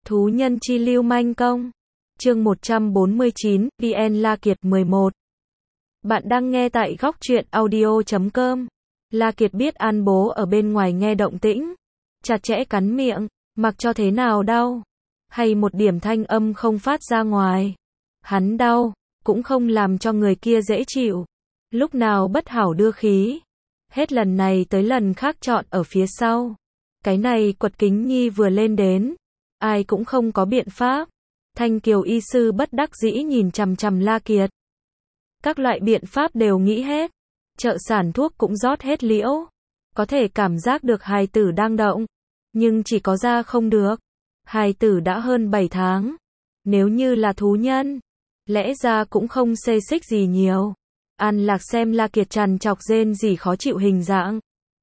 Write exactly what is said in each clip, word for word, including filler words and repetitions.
Thú nhân chi lưu manh công. Chương một trăm bốn mươi chín, vê en La Kiệt mười một. Bạn đang nghe tại góc truyện audio chấm com. La Kiệt biết An Bố ở bên ngoài nghe động tĩnh, chặt chẽ cắn miệng, mặc cho thế nào đau, hay một điểm thanh âm không phát ra ngoài. Hắn đau, cũng không làm cho người kia dễ chịu. Lúc nào bất hảo đưa khí. Hết lần này tới lần khác chọn ở phía sau. Cái này Quật Kính Nhi vừa lên đến, ai cũng không có biện pháp. Thanh Kiều y sư bất đắc dĩ nhìn chằm chằm La Kiệt. Các loại biện pháp đều nghĩ hết. Chợ sản thuốc cũng rót hết liễu. Có thể cảm giác được hài tử đang động. Nhưng chỉ có ra không được. Hài tử đã hơn bảy tháng. Nếu như là thú nhân, lẽ ra cũng không xê xích gì nhiều. An Lạc xem La Kiệt trằn trọc rên rỉ khó chịu hình dạng.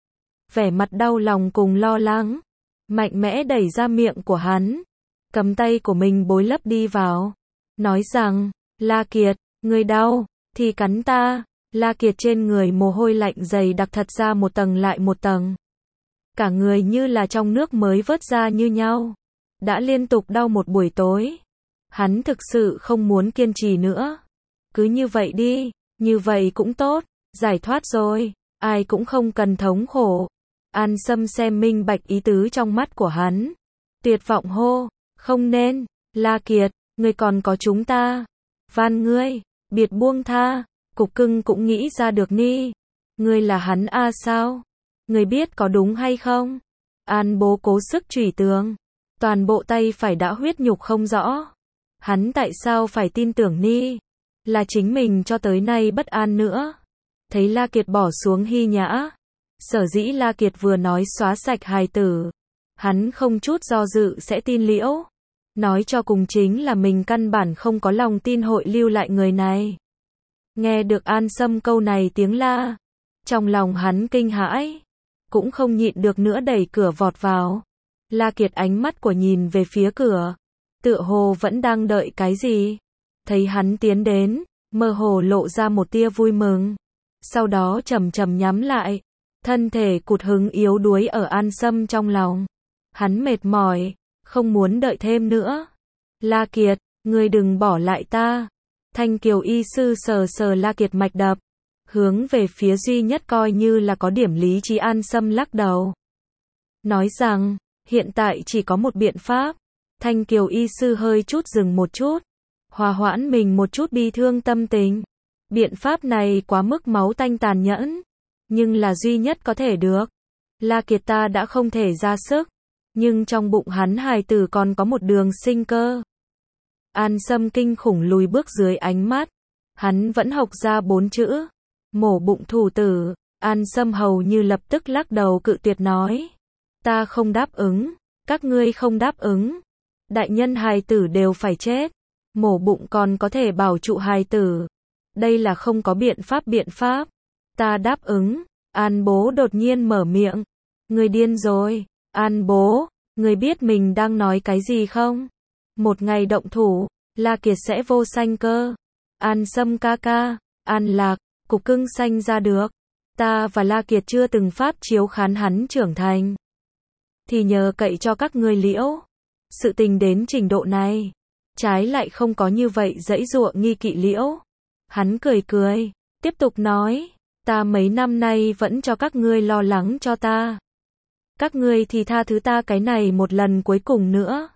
Vẻ mặt đau lòng cùng lo lắng. Mạnh mẽ đẩy ra miệng của hắn. Cầm tay của mình bối lấp đi vào. Nói rằng, La Kiệt, ngươi đau, thì cắn ta. La Kiệt trên người mồ hôi lạnh dày đặc thật ra một tầng lại một tầng. Cả người như là trong nước mới vớt ra như nhau. Đã liên tục đau một buổi tối. Hắn thực sự không muốn kiên trì nữa. Cứ như vậy đi, như vậy cũng tốt, giải thoát rồi, ai cũng không cần thống khổ. An Sâm xem minh bạch ý tứ trong mắt của hắn. Tuyệt vọng hô, không nên, La Kiệt, ngươi còn có chúng ta. Van ngươi, biệt buông tha. Cục Cưng cũng nghĩ ra được ni. Ngươi là hắn a sao? Ngươi biết có đúng hay không? An Bố cố sức chửi tường. Toàn bộ tay phải đã huyết nhục không rõ. Hắn tại sao phải tin tưởng ni? Là chính mình cho tới nay bất an nữa. Thấy La Kiệt bỏ xuống hy nhã. Sở dĩ La Kiệt vừa nói xóa sạch hài tử. Hắn không chút do dự sẽ tin liễu. Nói cho cùng chính là mình căn bản không có lòng tin hội lưu lại người này. Nghe được An Sâm câu này tiếng la. Trong lòng hắn kinh hãi. Cũng không nhịn được nữa đẩy cửa vọt vào. La Kiệt ánh mắt của nhìn về phía cửa. Tựa hồ vẫn đang đợi cái gì. Thấy hắn tiến đến, mơ hồ lộ ra một tia vui mừng. Sau đó chậm chậm nhắm lại. Thân thể cụt hứng yếu đuối ở An Sâm trong lòng. Hắn mệt mỏi, không muốn đợi thêm nữa. La Kiệt, ngươi đừng bỏ lại ta. Thanh Kiều y sư sờ sờ La Kiệt mạch đập. Hướng về phía duy nhất coi như là có điểm lý trí An Sâm lắc đầu. Nói rằng, hiện tại chỉ có một biện pháp. Thanh Kiều y sư hơi chút dừng một chút. Hòa hoãn mình một chút bi thương tâm tình. Biện pháp này quá mức máu tanh tàn nhẫn. Nhưng là duy nhất có thể được. La Kiệt ta đã không thể ra sức. Nhưng trong bụng hắn hài tử còn có một đường sinh cơ. An Sâm kinh khủng lùi bước dưới ánh mắt. Hắn vẫn học ra bốn chữ. Mổ bụng thủ tử. An Sâm hầu như lập tức lắc đầu cự tuyệt nói. Ta không đáp ứng. Các ngươi không đáp ứng. Đại nhân hài tử đều phải chết. Mổ bụng còn có thể bảo trụ hài tử. Đây là không có biện pháp biện pháp. Ta đáp ứng. An Bố đột nhiên mở miệng. Ngươi điên rồi. An Bố, ngươi biết mình đang nói cái gì không? Một ngày động thủ, La Kiệt sẽ vô sanh cơ. An Sâm ca ca, An Lạc, Cục Cưng sanh ra được. Ta và La Kiệt chưa từng pháp chiếu khán hắn trưởng thành. Thì nhờ cậy cho các ngươi liễu. Sự tình đến trình độ này. Trái lại không có như vậy dãy dụa nghi kỵ liễu. Hắn cười cười, tiếp tục nói. Ta mấy năm nay vẫn cho các ngươi lo lắng cho ta. Các ngươi thì tha thứ ta cái này một lần cuối cùng nữa.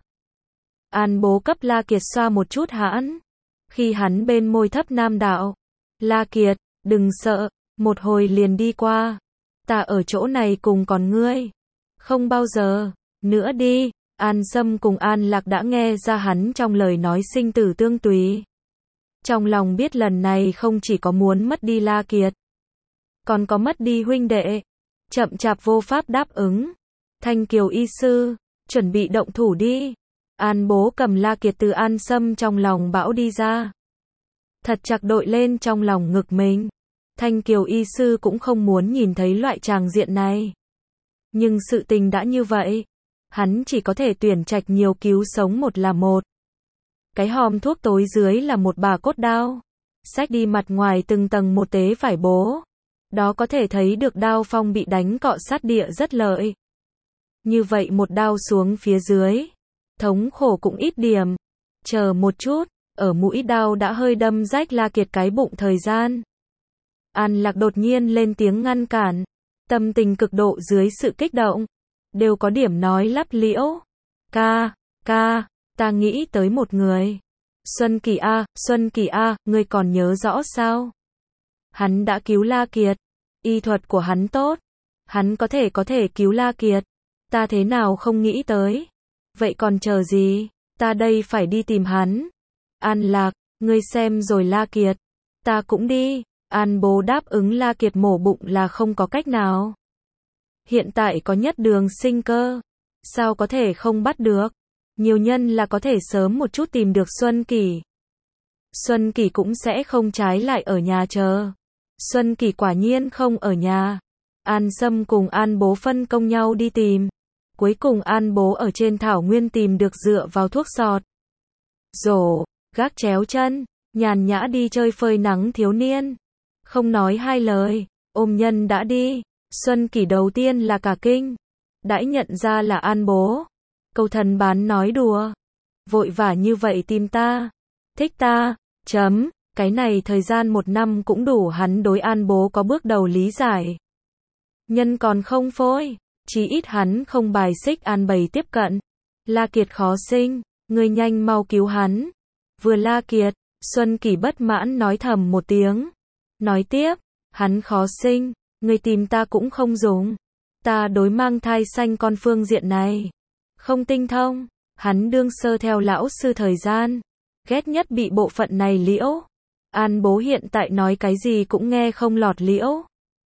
An Bố cấp La Kiệt xoa một chút hãn. Khi hắn bên môi thấp nam đạo. La Kiệt, đừng sợ, một hồi liền đi qua. Ta ở chỗ này cùng còn ngươi. Không bao giờ, nữa đi. An Sâm cùng An Lạc đã nghe ra hắn trong lời nói sinh tử tương tùy. Trong lòng biết lần này không chỉ có muốn mất đi La Kiệt. Còn có mất đi huynh đệ. Chậm chạp vô pháp đáp ứng. Thanh Kiều y sư, chuẩn bị động thủ đi. An Bố cầm La Kiệt từ An Sâm trong lòng bão đi ra. Thật chặt đội lên trong lòng ngực mình. Thanh Kiều y sư cũng không muốn nhìn thấy loại tràng diện này. Nhưng sự tình đã như vậy. Hắn chỉ có thể tuyển trạch nhiều cứu sống một là một. Cái hòm thuốc tối dưới là một bà cốt đao. Xách đi mặt ngoài từng tầng một tế vải bố. Đó có thể thấy được đao phong bị đánh cọ sát địa rất lợi. Như vậy một đao xuống phía dưới. thống khổ cũng ít điểm. Chờ một chút, ở mũi đau đã hơi đâm rách La Kiệt cái bụng thời gian. An Lạc đột nhiên lên tiếng ngăn cản, tâm tình cực độ dưới sự kích động, đều có điểm nói lắp liễu. Ca, ca, ta nghĩ tới một người. Xuân Kỳ A, Xuân Kỳ A, ngươi còn nhớ rõ sao? Hắn đã cứu La Kiệt, y thuật của hắn tốt, hắn có thể có thể cứu La Kiệt, ta thế nào không nghĩ tới. Vậy còn chờ gì, ta đây phải đi tìm hắn. An Lạc, ngươi xem rồi La Kiệt, ta cũng đi. An bố đáp ứng La Kiệt mổ bụng là không có cách nào. Hiện tại có nhất đường sinh cơ, sao có thể không bắt được. Nhiều nhân là có thể sớm một chút tìm được Xuân Kỳ. Xuân Kỳ cũng sẽ không trái lại ở nhà chờ. Xuân Kỳ quả nhiên không ở nhà. An Sâm cùng An bố phân công nhau đi tìm. Cuối cùng An bố ở trên thảo nguyên tìm được dựa vào thuốc sọt. Rổ, gác chéo chân, nhàn nhã đi chơi phơi nắng thiếu niên. Không nói hai lời, ôm nhân đã đi. Xuân Kỳ đầu tiên là cả kinh, đãi nhận ra là An bố. Câu thần bán nói đùa, vội vã như vậy tìm ta, thích ta, chấm, cái này thời gian một năm cũng đủ hắn đối An bố có bước đầu lý giải. Nhân còn không phôi, chí ít hắn không bài xích An bầy tiếp cận. La Kiệt khó sinh, ngươi nhanh mau cứu hắn. Vừa La Kiệt, Xuân Kỳ bất mãn nói thầm một tiếng. Nói tiếp, hắn khó sinh, ngươi tìm ta cũng không dùng. Ta đối mang thai sanh con phương diện này không tinh thông, hắn đương sơ theo lão sư thời gian, ghét nhất bị bộ phận này liễu. An bố hiện tại nói cái gì cũng nghe không lọt liễu.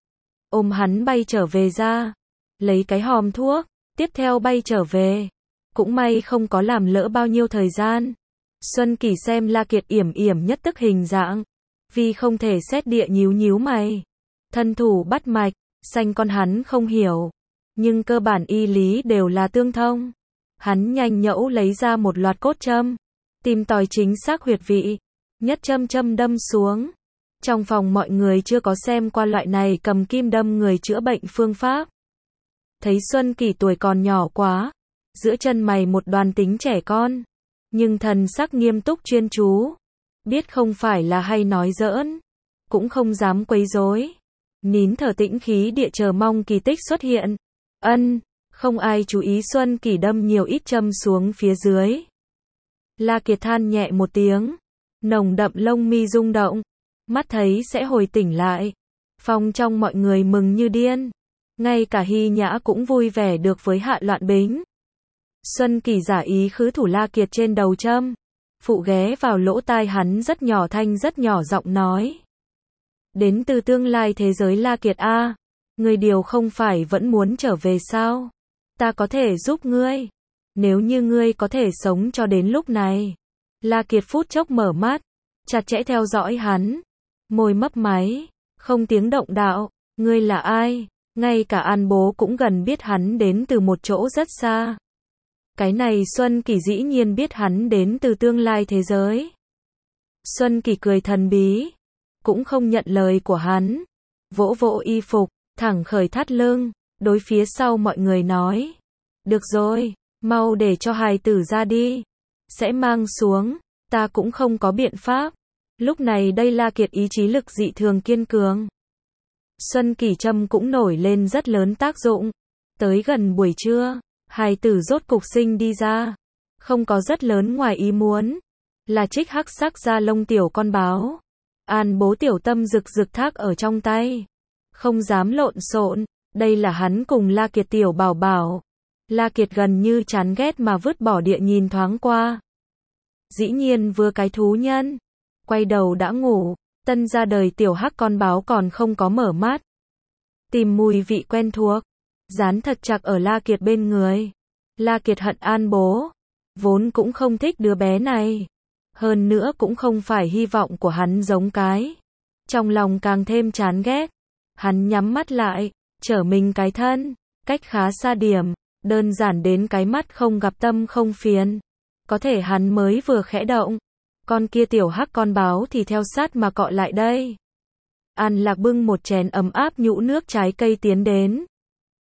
Ôm hắn bay trở về ra, lấy cái hòm thuốc, tiếp theo bay trở về. Cũng may không có làm lỡ bao nhiêu thời gian. Xuân Kỳ xem La Kiệt yểm yểm nhất tức hình dạng, vì không thể xét địa nhíu nhíu mày. Thân thủ bắt mạch, sanh con hắn không hiểu, nhưng cơ bản y lý đều là tương thông. Hắn nhanh nhẩu lấy ra một loạt cốt châm, tìm tòi chính xác huyệt vị, nhất châm châm đâm xuống. Trong phòng mọi người chưa có xem qua loại này cầm kim đâm người chữa bệnh phương pháp. Thấy Xuân Kỳ tuổi còn nhỏ quá, giữa chân mày một đoàn tính trẻ con, nhưng thần sắc nghiêm túc chuyên chú, biết không phải là hay nói giỡn, cũng không dám quấy rối. Nín thở tĩnh khí địa chờ mong kỳ tích xuất hiện. Ân, không ai chú ý Xuân Kỳ đâm nhiều ít châm xuống phía dưới. La Kiệt than nhẹ một tiếng, nồng đậm lông mi rung động, mắt thấy sẽ hồi tỉnh lại. Phòng trong mọi người mừng như điên, ngay cả Hy Nhã cũng vui vẻ được với Hạ Loạn Bính. Xuân Kỳ giả ý khứ thủ La Kiệt trên đầu châm, phụ ghé vào lỗ tai hắn rất nhỏ thanh rất nhỏ giọng nói. Đến từ tương lai thế giới La Kiệt A, ngươi điều không phải vẫn muốn trở về sao? Ta có thể giúp ngươi, nếu như ngươi có thể sống cho đến lúc này. La Kiệt phút chốc mở mắt, chặt chẽ theo dõi hắn, môi mấp máy, không tiếng động đạo, ngươi là ai? Ngay cả An bố cũng gần biết hắn đến từ một chỗ rất xa. Cái này Xuân Kỳ dĩ nhiên biết hắn đến từ tương lai thế giới. Xuân Kỳ cười thần bí, cũng không nhận lời của hắn, vỗ vỗ y phục, thẳng khởi thắt lưng, đối phía sau mọi người nói. Được rồi, mau để cho hài tử ra đi. Sẽ mang xuống, ta cũng không có biện pháp. Lúc này đây La Kiệt ý chí lực dị thường kiên cường. Xuân Kỳ châm cũng nổi lên rất lớn tác dụng. Tới gần buổi trưa, hài tử rốt cục sinh đi ra. Không có rất lớn ngoài ý muốn, là trích hắc sắc da lông tiểu con báo. An bố tiểu tâm rực rực thác ở trong tay, không dám lộn xộn, đây là hắn cùng La Kiệt tiểu bảo bảo. La Kiệt gần như chán ghét mà vứt bỏ địa nhìn thoáng qua. Dĩ nhiên vừa cái thú nhân, quay đầu đã ngủ, tân ra đời tiểu hắc con báo còn không có mở mắt. Tìm mùi vị quen thuộc, dán thật chặt ở La Kiệt bên người. La Kiệt hận An bố, vốn cũng không thích đứa bé này. Hơn nữa cũng không phải hy vọng của hắn giống cái. Trong lòng càng thêm chán ghét. Hắn nhắm mắt lại, trở mình cái thân, cách khá xa điểm, đơn giản đến cái mắt không gặp tâm không phiền. Có thể hắn mới vừa khẽ động, con kia tiểu hắc con báo thì theo sát mà cọ lại đây. An Lạc bưng một chén ấm áp nhũ nước trái cây tiến đến.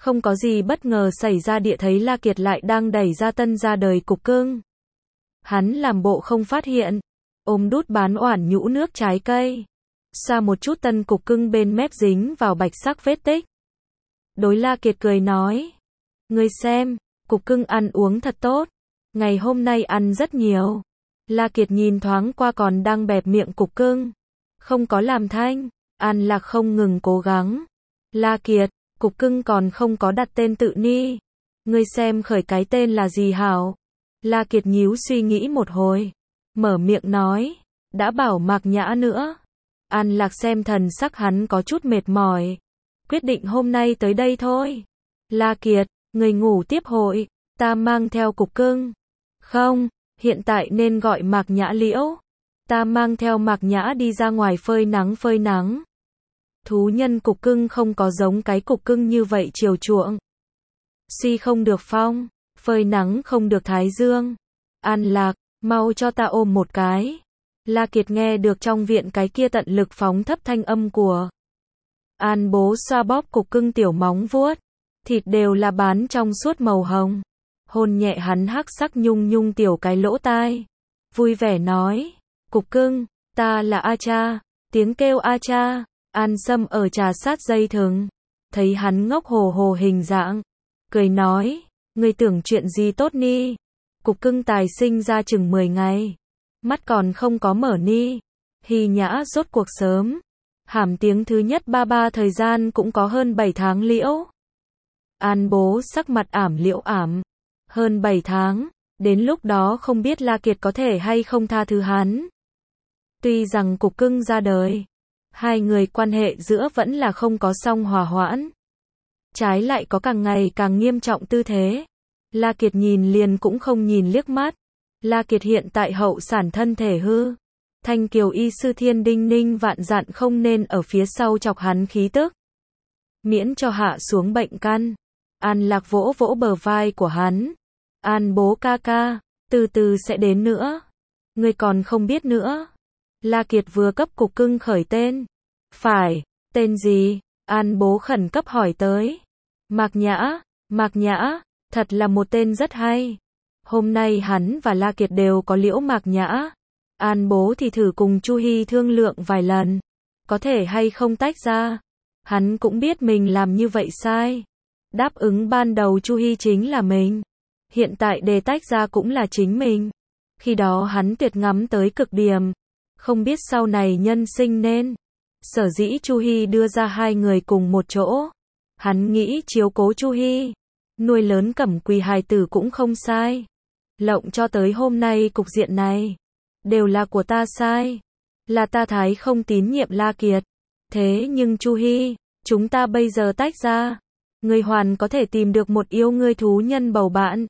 Không có gì bất ngờ xảy ra, địa thấy La Kiệt lại đang đẩy ra tân ra đời cục cưng. Hắn làm bộ không phát hiện, ôm đút bán oản nhũ nước trái cây. Xoa một chút tân cục cưng bên mép dính vào bạch sắc vết tích. Đối La Kiệt cười nói. Ngươi xem, cục cưng ăn uống thật tốt. Ngày hôm nay ăn rất nhiều. La Kiệt nhìn thoáng qua còn đang bẹp miệng cục cưng. Không có làm thanh. An Lạc không ngừng cố gắng. La Kiệt, cục cưng còn không có đặt tên tự ni. Ngươi xem khởi cái tên là gì hảo? La Kiệt nhíu suy nghĩ một hồi. Mở miệng nói. Đã bảo Mạc Nhã nữa. An Lạc xem thần sắc hắn có chút mệt mỏi. Quyết định hôm nay tới đây thôi. La Kiệt, người ngủ tiếp hội. Ta mang theo cục cưng. Không, hiện tại nên gọi Mạc Nhã Liễu. Ta mang theo Mạc Nhã đi ra ngoài phơi nắng phơi nắng. Thú nhân cục cưng không có giống cái cục cưng như vậy chiều chuộng. Suy không được phong, phơi nắng không được thái dương. An Lạc, mau cho ta ôm một cái. La Kiệt nghe được trong viện cái kia tận lực phóng thấp thanh âm của An Bố xoa bóp cục cưng tiểu móng vuốt. Thịt đều là bán trong suốt màu hồng. Hôn nhẹ hắn hắc sắc nhung nhung tiểu cái lỗ tai. Vui vẻ nói. Cục cưng, ta là A Cha. Tiếng kêu A Cha. An Sâm ở trà sát dây thừng. Thấy hắn ngốc hồ hồ hình dạng. Cười nói. Ngươi tưởng chuyện gì tốt ni. Cục cưng tài sinh ra chừng mười ngày. Mắt còn không có mở ni. Hy Nhã rốt cuộc sớm. Hàm tiếng thứ nhất ba ba thời gian cũng có hơn bảy tháng liễu. An Bố sắc mặt ảm liễu ảm. Hơn bảy tháng. Đến lúc đó không biết La Kiệt có thể hay không tha thứ hắn. Tuy rằng cục cưng ra đời. Hai người quan hệ giữa vẫn là không có song hòa hoãn. Trái lại có càng ngày càng nghiêm trọng tư thế. La Kiệt nhìn liền cũng không nhìn liếc mắt. La Kiệt hiện tại hậu sản thân thể hư. Thanh Kiều y sư thiên đinh ninh vạn dặn không nên ở phía sau chọc hắn khí tức. Miễn cho hạ xuống bệnh căn. An Lạc vỗ vỗ bờ vai của hắn. An Bố ca ca, từ từ sẽ đến nữa. Ngươi còn không biết nữa. La Kiệt vừa cấp cục cưng khởi tên. Phải, tên gì? An Bố khẩn cấp hỏi tới. Mạc Nhã, Mạc Nhã, thật là một tên rất hay. Hôm nay hắn và La Kiệt đều có liễu Mạc Nhã. An Bố thì thử cùng Chu Hi thương lượng vài lần. Có thể hay không tách ra. Hắn cũng biết mình làm như vậy sai. Đáp ứng ban đầu Chu Hi chính là mình. Hiện tại đề tách ra cũng là chính mình. Khi đó hắn tuyệt ngắm tới cực điểm. Không biết sau này nhân sinh nên. Sở dĩ Chu Hi đưa ra hai người cùng một chỗ. Hắn nghĩ chiếu cố Chu Hi. Nuôi lớn Cẩm Quỳ hài tử cũng không sai. Lộng cho tới hôm nay cục diện này. Đều là của ta sai. Là ta thái không tín nhiệm La Kiệt. Thế nhưng Chu Hi, chúng ta bây giờ tách ra. Ngươi hoàn có thể tìm được một yêu ngươi thú nhân bầu bạn.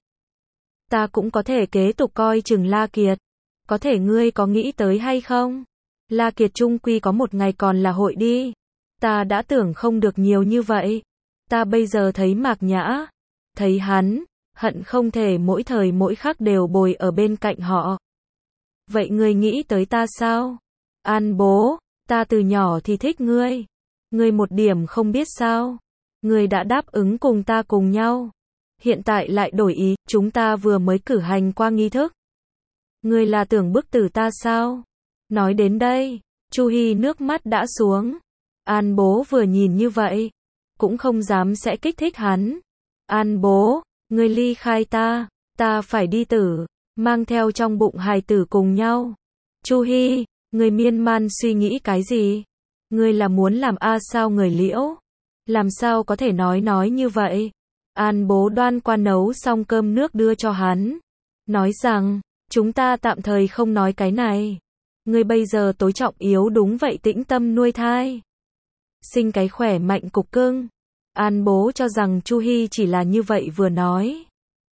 Ta cũng có thể kế tục coi chừng La Kiệt. Có thể ngươi có nghĩ tới hay không? La Kiệt chung quy có một ngày còn là hội đi. Ta đã tưởng không được nhiều như vậy. Ta bây giờ thấy Mạc Nhã. Thấy hắn. Hận không thể mỗi thời mỗi khắc đều bồi ở bên cạnh họ. Vậy ngươi nghĩ tới ta sao? An Bố, ta từ nhỏ thì thích ngươi. Ngươi một điểm không biết sao? Ngươi đã đáp ứng cùng ta cùng nhau. Hiện tại lại đổi ý, chúng ta vừa mới cử hành qua nghi thức. Ngươi là tưởng bức tử ta sao? Nói đến đây, Chu Hi nước mắt đã xuống. An Bố vừa nhìn như vậy, cũng không dám sẽ kích thích hắn. An Bố, ngươi ly khai ta, ta phải đi tử, mang theo trong bụng hài tử cùng nhau. Chu Hi, ngươi miên man suy nghĩ cái gì? Ngươi là muốn làm A sao người liễu? Làm sao có thể nói nói như vậy? An Bố đoan qua nấu xong cơm nước đưa cho hắn. Nói rằng, chúng ta tạm thời không nói cái này. Ngươi bây giờ tối trọng yếu đúng vậy tĩnh tâm nuôi thai. Sinh cái khỏe mạnh cục cưng. An Bố cho rằng Chu Hi chỉ là như vậy vừa nói.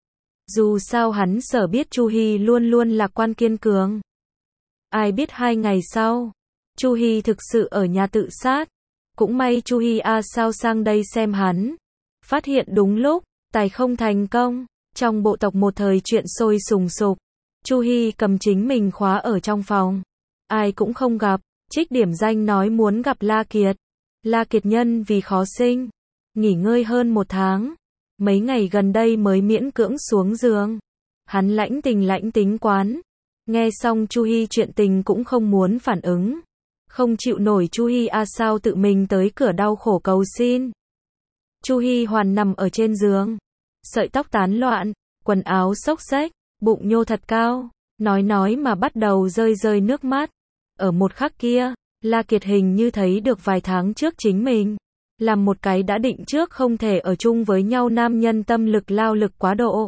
Dù sao hắn sở biết Chu Hi luôn luôn lạc quan kiên cường. Ai biết hai ngày sau, Chu Hi thực sự ở nhà tự sát. Cũng may Chu Hi A sao sang đây xem hắn. Phát hiện đúng lúc, tài không thành công. Trong bộ tộc một thời chuyện sôi sùng sục. Chu Hi cầm chính mình khóa ở trong phòng. Ai cũng không gặp. Trích điểm danh nói muốn gặp La Kiệt. La Kiệt nhân vì khó sinh. nghỉ ngơi hơn một tháng. Mấy ngày gần đây mới miễn cưỡng xuống giường. Hắn lãnh tình lãnh tính quán. Nghe xong Chu Hi chuyện tình cũng không muốn phản ứng. Không chịu nổi Chu Hi a sao tự mình tới cửa đau khổ cầu xin. Chu Hi Hoàn nằm ở trên giường. Sợi tóc tán loạn, quần áo xốc xếch, bụng nhô thật cao. Nói nói mà bắt đầu rơi rơi nước mắt. Ở một khắc kia, La Kiệt hình như thấy được vài tháng trước chính mình. Làm một cái đã định trước không thể ở chung với nhau nam nhân tâm lực lao lực quá độ.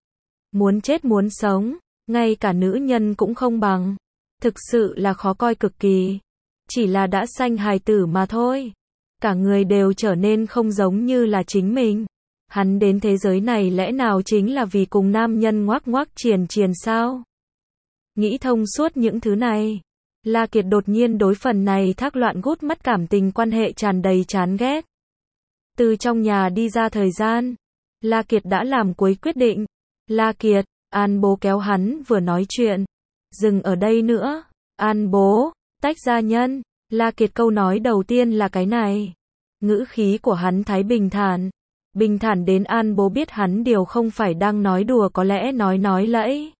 Muốn chết muốn sống, ngay cả nữ nhân cũng không bằng. Thực sự là khó coi cực kỳ. Chỉ là đã sanh hài tử mà thôi. Cả người đều trở nên không giống như là chính mình. Hắn đến thế giới này lẽ nào chính là vì cùng nam nhân ngoác ngoác triền triền sao? Nghĩ thông suốt những thứ này. La Kiệt đột nhiên đối phần này thác loạn gút mắt cảm tình quan hệ tràn đầy chán ghét. Từ trong nhà đi ra thời gian, La Kiệt đã làm cuối quyết định. La Kiệt, An bố kéo hắn vừa nói chuyện. Dừng ở đây nữa. An bố, tách ra nhân. La Kiệt câu nói đầu tiên là cái này. Ngữ khí của hắn thái bình thản. Bình thản đến An bố biết hắn điều không phải đang nói đùa có lẽ nói nói lẫy.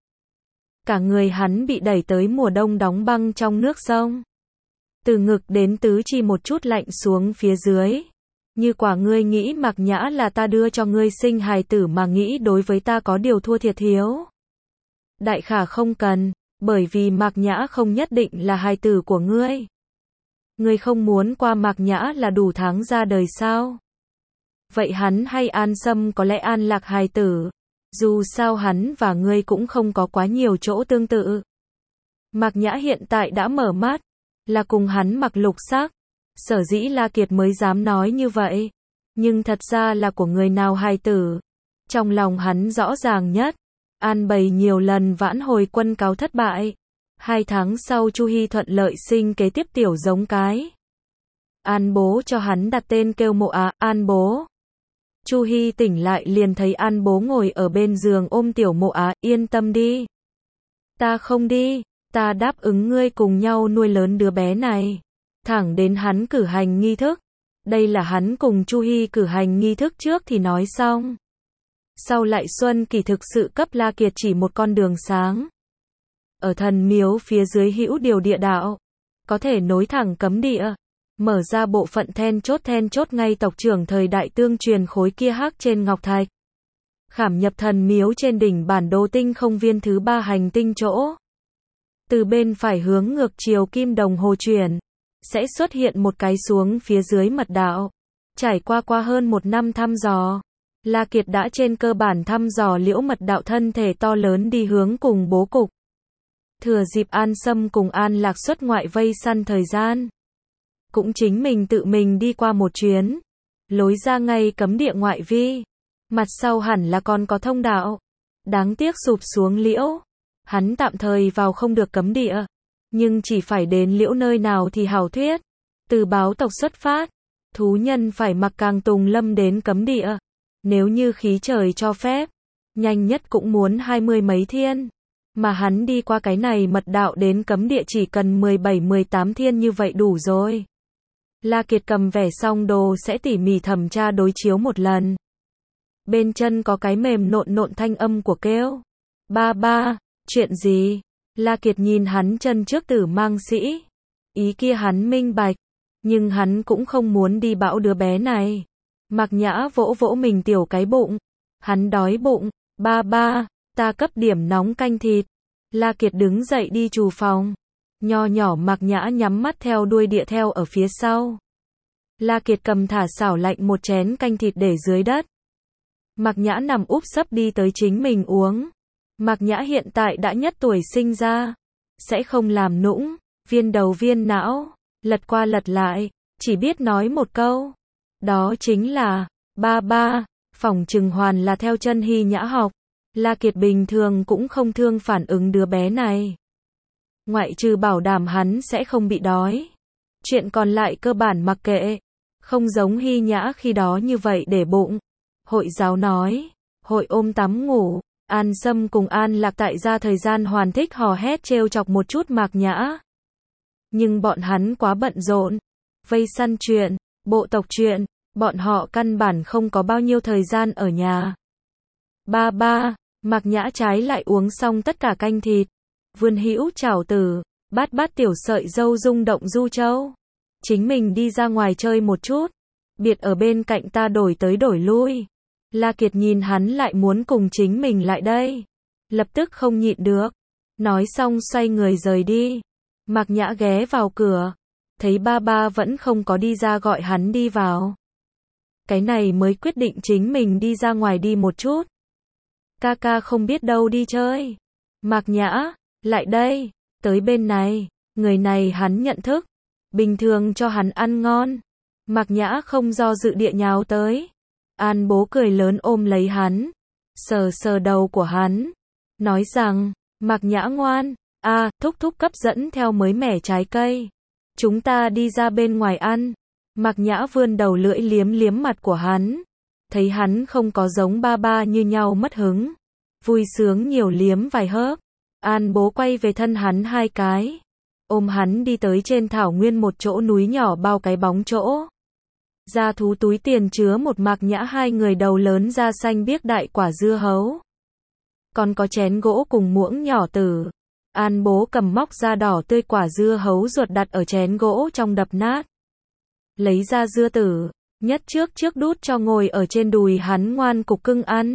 Cả người hắn bị đẩy tới mùa đông đóng băng trong nước sông. Từ ngực đến tứ chi một chút lạnh xuống phía dưới. Như quả ngươi nghĩ Mạc Nhã là ta đưa cho ngươi sinh hài tử mà nghĩ đối với ta có điều thua thiệt thiếu. Đại khả không cần, bởi vì Mạc Nhã không nhất định là hài tử của ngươi. Ngươi không muốn qua Mạc Nhã là đủ tháng ra đời sao? Vậy hắn hay An Sâm có lẽ an lạc hài tử. Dù sao hắn và ngươi cũng không có quá nhiều chỗ tương tự. Mạc Nhã hiện tại đã mở mắt, là cùng hắn mặc lục sắc. Sở dĩ La Kiệt mới dám nói như vậy. Nhưng thật ra là của người nào hài tử. Trong lòng hắn rõ ràng nhất. An bày nhiều lần vãn hồi quân cáo thất bại. Hai tháng sau Chu Hi thuận lợi sinh kế tiếp tiểu giống cái. An bố cho hắn đặt tên kêu Mộ Á, An bố. Chu Hi tỉnh lại liền thấy An bố ngồi ở bên giường ôm tiểu Mộ Á, yên tâm đi. Ta không đi, ta đáp ứng ngươi cùng nhau nuôi lớn đứa bé này. Thẳng đến hắn cử hành nghi thức. Đây là hắn cùng Chu Hi cử hành nghi thức trước thì nói xong. Sau lại Xuân Kỳ thực sự cấp La Kiệt chỉ một con đường sáng. Ở thần miếu phía dưới hữu điều địa đạo. Có thể nối thẳng cấm địa. Mở ra bộ phận then chốt then chốt ngay tộc trưởng thời đại tương truyền khối kia hắc trên ngọc thạch. Khảm nhập thần miếu trên đỉnh bản đồ tinh không viên thứ ba hành tinh chỗ. Từ bên phải hướng ngược chiều kim đồng hồ chuyển. Sẽ xuất hiện một cái xuống phía dưới mật đạo. Trải qua qua hơn một năm thăm dò. La Kiệt đã trên cơ bản thăm dò liễu mật đạo thân thể to lớn đi hướng cùng bố cục. Thừa dịp An Sâm cùng An Lạc xuất ngoại vây săn thời gian. Cũng chính mình tự mình đi qua một chuyến. Lối ra ngay cấm địa ngoại vi. Mặt sau hẳn là còn có thông đạo. Đáng tiếc sụp xuống liễu. Hắn tạm thời vào không được cấm địa. Nhưng chỉ phải đến liễu nơi nào thì hảo thuyết. Từ báo tộc xuất phát. Thú nhân phải mặc càng tùng lâm đến cấm địa. Nếu như khí trời cho phép. Nhanh nhất cũng muốn hai mươi mấy thiên. Mà hắn đi qua cái này mật đạo đến cấm địa chỉ cần mười bảy mười tám thiên như vậy đủ rồi. La Kiệt cầm vẻ xong đồ sẽ tỉ mỉ thẩm tra đối chiếu một lần. Bên chân có cái mềm nộn nộn thanh âm của kêu. Ba ba, chuyện gì? La Kiệt nhìn hắn chân trước tử mang sĩ. Ý kia hắn minh bạch. Nhưng hắn cũng không muốn đi bão đứa bé này. Mạc Nhã vỗ vỗ mình tiểu cái bụng. Hắn đói bụng. Ba ba, ta cấp điểm nóng canh thịt. La Kiệt đứng dậy đi trù phòng. Nho nhỏ Mạc Nhã nhắm mắt theo đuôi địa theo ở phía sau. La Kiệt cầm thả xảo lạnh một chén canh thịt để dưới đất. Mạc Nhã nằm úp sấp đi tới chính mình uống. Mạc Nhã hiện tại đã nhất tuổi sinh ra. Sẽ không làm nũng, viên đầu viên não, lật qua lật lại, chỉ biết nói một câu. Đó chính là, ba ba, phỏng chừng hoàn là theo chân Hy Nhã học. La Kiệt bình thường cũng không thương phản ứng đứa bé này. Ngoại trừ bảo đảm hắn sẽ không bị đói. Chuyện còn lại cơ bản mặc kệ. Không giống Hy Nhã khi đó như vậy để bụng. Hội giáo nói, hội ôm tắm ngủ. An Sâm cùng An Lạc tại gia thời gian hoàn thích hò hét trêu chọc một chút Mạc Nhã. Nhưng bọn hắn quá bận rộn. Vây săn chuyện, bộ tộc chuyện, Bọn họ căn bản không có bao nhiêu thời gian ở nhà. Ba ba, Mạc Nhã trái lại uống xong tất cả canh thịt. Vươn hữu chảo tử, bát bát tiểu sợi dâu rung động du châu. Chính mình đi ra ngoài chơi một chút. Biệt ở bên cạnh ta đổi tới đổi lui. La Kiệt nhìn hắn lại muốn cùng chính mình lại đây. Lập tức không nhịn được. Nói xong xoay người rời đi. Mạc Nhã ghé vào cửa. Thấy ba ba vẫn không có đi ra gọi hắn đi vào. Cái này mới quyết định chính mình đi ra ngoài đi một chút. Ca ca không biết đâu đi chơi. Mạc Nhã, lại đây, tới bên này. Người này hắn nhận thức. Bình thường cho hắn ăn ngon. Mạc Nhã không do dự địa nhào tới. An Bố cười lớn ôm lấy hắn. Sờ sờ đầu của hắn. Nói rằng, Mạc Nhã ngoan. À, thúc thúc cấp dẫn theo mới mẻ trái cây. Chúng ta đi ra bên ngoài ăn. Mạc Nhã vươn đầu lưỡi liếm liếm mặt của hắn. Thấy hắn không có giống ba ba như nhau mất hứng. Vui sướng nhiều liếm vài hớp. An Bố quay về thân hắn hai cái. Ôm hắn đi tới trên thảo nguyên một chỗ núi nhỏ bao cái bóng chỗ. Ra thú túi tiền chứa một Mạc Nhã hai người đầu lớn da xanh biếc đại quả dưa hấu. Còn có chén gỗ cùng muỗng nhỏ tử. An Bố cầm móc da đỏ tươi quả dưa hấu ruột đặt ở chén gỗ trong đập nát. Lấy ra dưa tử, nhất trước trước đút cho ngồi ở trên đùi hắn ngoan cục cưng ăn.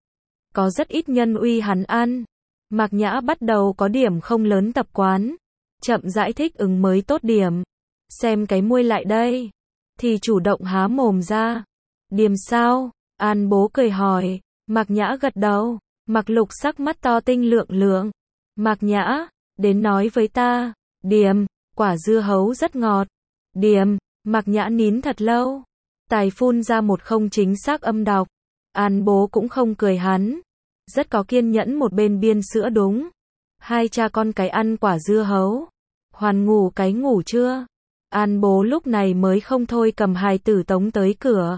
Có rất ít nhân uy hắn ăn. Mạc Nhã bắt đầu có điểm không lớn tập quán. Chậm rãi thích ứng mới tốt điểm. Xem cái muôi lại đây. Thì chủ động há mồm ra. Điềm sao? An Bố cười hỏi. Mạc Nhã gật đầu. Mạc Lục sắc mắt to tinh lượng lượng. Mạc Nhã, đến nói với ta. Điềm, quả dưa hấu rất ngọt. Điềm, Mạc Nhã nín thật lâu. Tài phun ra một không chính xác âm đọc. An Bố cũng không cười hắn. Rất có kiên nhẫn một bên biên sữa đúng. Hai cha con cái ăn quả dưa hấu. Hoàn ngủ cái ngủ chưa? An Bố lúc này mới không thôi cầm hài tử tống tới cửa.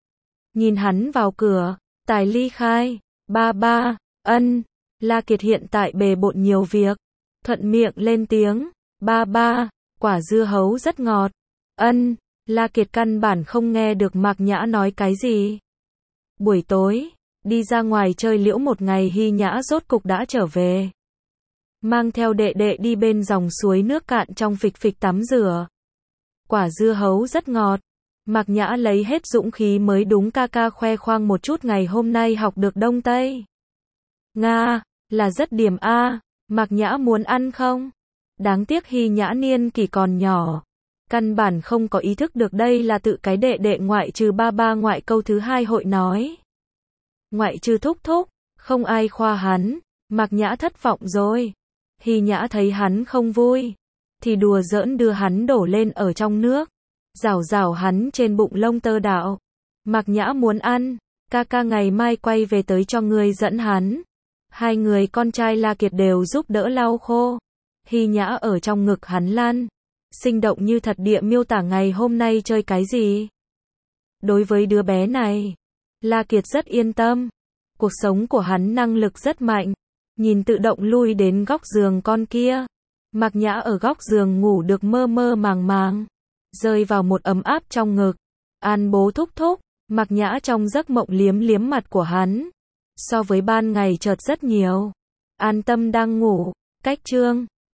Nhìn hắn vào cửa, Tài ly khai. Ba ba, ân. La Kiệt hiện tại bề bộn nhiều việc. Thuận miệng lên tiếng. Ba ba, quả dưa hấu rất ngọt. Ân. La Kiệt căn bản không nghe được Mạc Nhã nói cái gì. Buổi tối, đi ra ngoài chơi liễu một ngày Hy Nhã rốt cục đã trở về. Mang theo đệ đệ đi bên dòng suối nước cạn trong phịch phịch tắm rửa. Quả dưa hấu rất ngọt. Mạc Nhã lấy hết dũng khí mới đúng ca ca khoe khoang một chút ngày hôm nay học được Đông Tây. Nga, là rất điểm a. Mạc Nhã muốn ăn không? Đáng tiếc Hy Nhã niên kỷ còn nhỏ. Căn bản không có ý thức được đây là tự cái đệ đệ ngoại trừ ba ba ngoại câu thứ hai hội nói. Ngoại trừ thúc thúc, không ai khoa hắn. Mạc Nhã thất vọng rồi. Hy Nhã thấy hắn không vui. Thì đùa giỡn đưa hắn đổ lên ở trong nước. Rảo rảo hắn trên bụng lông tơ đạo. Mạc Nhã muốn ăn. Ca ca ngày mai quay về tới cho ngươi dẫn hắn. Hai người con trai La Kiệt đều giúp đỡ lau khô. Hy Nhã ở trong ngực hắn lan. Sinh động như thật địa miêu tả ngày hôm nay chơi cái gì. Đối với đứa bé này, La Kiệt rất yên tâm. Cuộc sống của hắn năng lực rất mạnh. Nhìn tự động lui đến góc giường con kia. Mạc Nhã ở góc giường ngủ được mơ mơ màng màng. Rơi vào một ấm áp trong ngực. An Bố thúc thúc. Mạc Nhã trong giấc mộng liếm liếm mặt của hắn. So với ban ngày chợt rất nhiều. An Tâm đang ngủ. Cách chương